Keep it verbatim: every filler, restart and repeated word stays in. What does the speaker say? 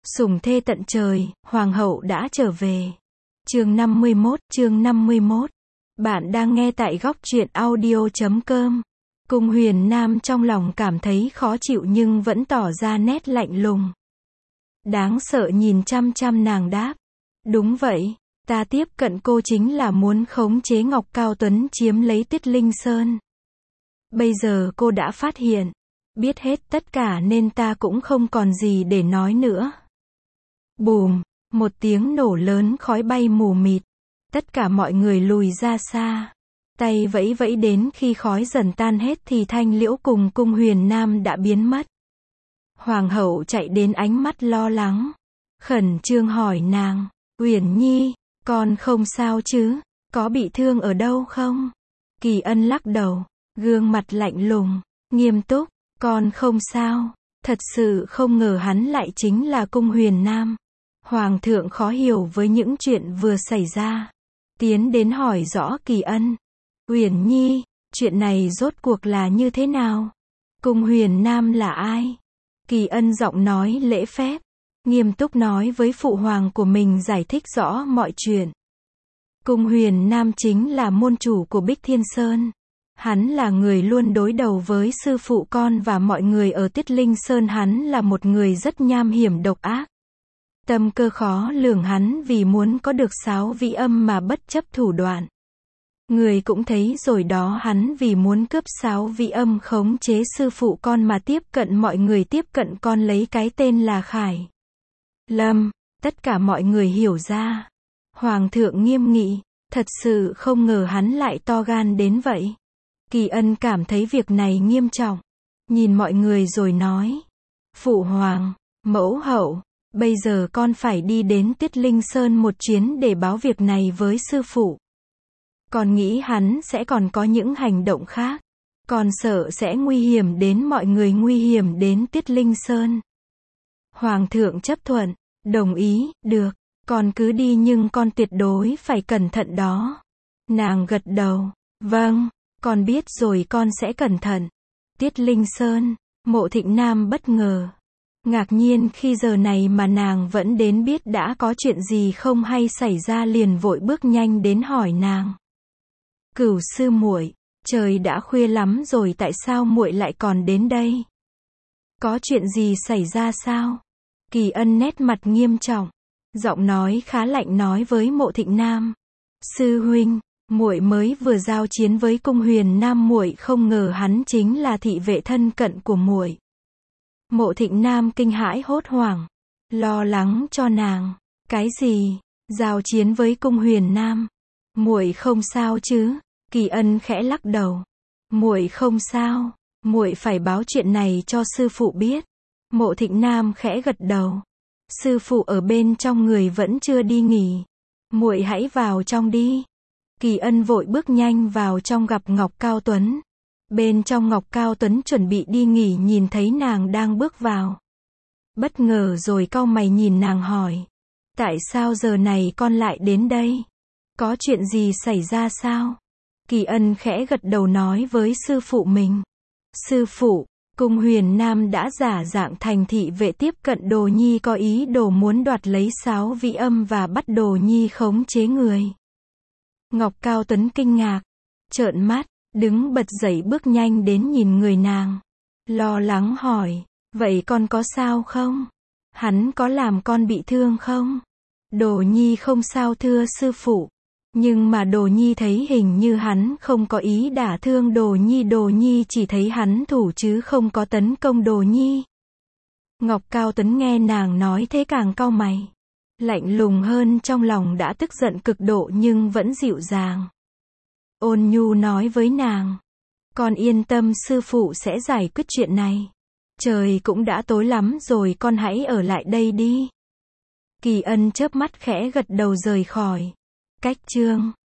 Sủng thê tận trời, hoàng hậu đã trở về. Chương năm mươi mốt, chương năm mươi mốt. Bạn đang nghe tại góc truyện audio chấm com. Cung Huyền Nam trong lòng cảm thấy khó chịu nhưng vẫn tỏ ra nét lạnh lùng. Đáng sợ nhìn chăm chăm nàng đáp. Đúng vậy, ta tiếp cận cô chính là muốn khống chế Ngọc Cao Tuấn chiếm lấy Tuyết Linh Sơn. Bây giờ cô đã phát hiện, biết hết tất cả nên ta cũng không còn gì để nói nữa. Bùm, một tiếng nổ lớn, khói bay mù mịt. Tất cả mọi người lùi ra xa. Tay vẫy vẫy đến khi khói dần tan hết thì Thanh Liễu cùng Cung Huyền Nam đã biến mất. Hoàng hậu chạy đến, ánh mắt lo lắng, khẩn trương hỏi nàng, Uyển Nhi, con không sao chứ, có bị thương ở đâu không? Kỳ Ân lắc đầu, gương mặt lạnh lùng, nghiêm túc, con không sao. Thật sự không ngờ hắn lại chính là Cung Huyền Nam. Hoàng thượng khó hiểu với những chuyện vừa xảy ra, tiến đến hỏi rõ Kỳ Ân. Uyển Nhi, chuyện này rốt cuộc là như thế nào? Cung Huyền Nam là ai? Kỳ Ân giọng nói lễ phép, nghiêm túc nói với phụ hoàng của mình, giải thích rõ mọi chuyện. Cung Huyền Nam chính là môn chủ của Bích Thiên Sơn. Hắn là người luôn đối đầu với sư phụ con và mọi người ở Tuyết Linh Sơn. Hắn là một người rất nham hiểm độc ác. Tâm cơ khó lường, hắn vì muốn có được Sáo Vĩ Âm mà bất chấp thủ đoạn. Người cũng thấy rồi đó, hắn vì muốn cướp Sáo Vĩ Âm khống chế sư phụ con mà tiếp cận mọi người, tiếp cận con lấy cái tên là Khải Lâm. Tất cả mọi người hiểu ra. Hoàng thượng nghiêm nghị, thật sự không ngờ hắn lại to gan đến vậy. Kỳ Ân cảm thấy việc này nghiêm trọng, nhìn mọi người rồi nói, phụ hoàng, mẫu hậu, bây giờ con phải đi đến Tuyết Linh Sơn một chuyến để báo việc này với sư phụ. Con nghĩ hắn sẽ còn có những hành động khác. Con sợ sẽ nguy hiểm đến mọi người, nguy hiểm đến Tuyết Linh Sơn. Hoàng thượng chấp thuận, đồng ý, được, con cứ đi nhưng con tuyệt đối phải cẩn thận đó. Nàng gật đầu, vâng, con biết rồi, con sẽ cẩn thận. Tuyết Linh Sơn, Mộ Thịnh Nam bất ngờ, ngạc nhiên khi giờ này mà nàng vẫn đến, biết đã có chuyện gì không hay xảy ra liền vội bước nhanh đến hỏi nàng. Cửu sư muội, trời đã khuya lắm rồi, tại sao muội lại còn đến đây? Có chuyện gì xảy ra sao? Kỳ Ân nét mặt nghiêm trọng, giọng nói khá lạnh nói với Mộ Thịnh Nam. Sư huynh, muội mới vừa giao chiến với Cung Huyền Nam, muội không ngờ hắn chính là thị vệ thân cận của muội. Mộ Thịnh Nam kinh hãi hốt hoảng, lo lắng cho nàng. Cái gì? Giao chiến với Cung Huyền Nam? Muội không sao chứ? Kỳ Ân khẽ lắc đầu. Muội không sao, muội phải báo chuyện này cho sư phụ biết. Mộ Thịnh Nam khẽ gật đầu. Sư phụ ở bên trong, người vẫn chưa đi nghỉ. Muội hãy vào trong đi. Kỳ Ân vội bước nhanh vào trong, gặp Ngọc Cao Tuấn. Bên trong Ngọc Cao Tuấn chuẩn bị đi nghỉ, nhìn thấy nàng đang bước vào, bất ngờ rồi cau mày nhìn nàng hỏi, tại sao giờ này con lại đến đây? Có chuyện gì xảy ra sao? Kỳ Ân khẽ gật đầu nói với sư phụ mình. Sư phụ, Cung Huyền Nam đã giả dạng thành thị vệ tiếp cận Đồ Nhi, có ý đồ muốn đoạt lấy Sáo Vĩ Âm và bắt Đồ Nhi khống chế người. Ngọc Cao Tuấn kinh ngạc, trợn mắt, đứng bật dậy bước nhanh đến nhìn người nàng, lo lắng hỏi, vậy con có sao không? Hắn có làm con bị thương không? Đồ Nhi không sao thưa sư phụ, nhưng mà Đồ Nhi thấy hình như hắn không có ý đả thương Đồ Nhi, Đồ Nhi chỉ thấy hắn thủ chứ không có tấn công Đồ Nhi. Ngọc Cao Tuấn nghe nàng nói thế càng cau mày, lạnh lùng hơn, trong lòng đã tức giận cực độ nhưng vẫn dịu dàng, ôn nhu nói với nàng, con yên tâm, sư phụ sẽ giải quyết chuyện này. Trời cũng đã tối lắm rồi, con hãy ở lại đây đi. Kỳ Ân chớp mắt khẽ gật đầu rời khỏi. Cách chương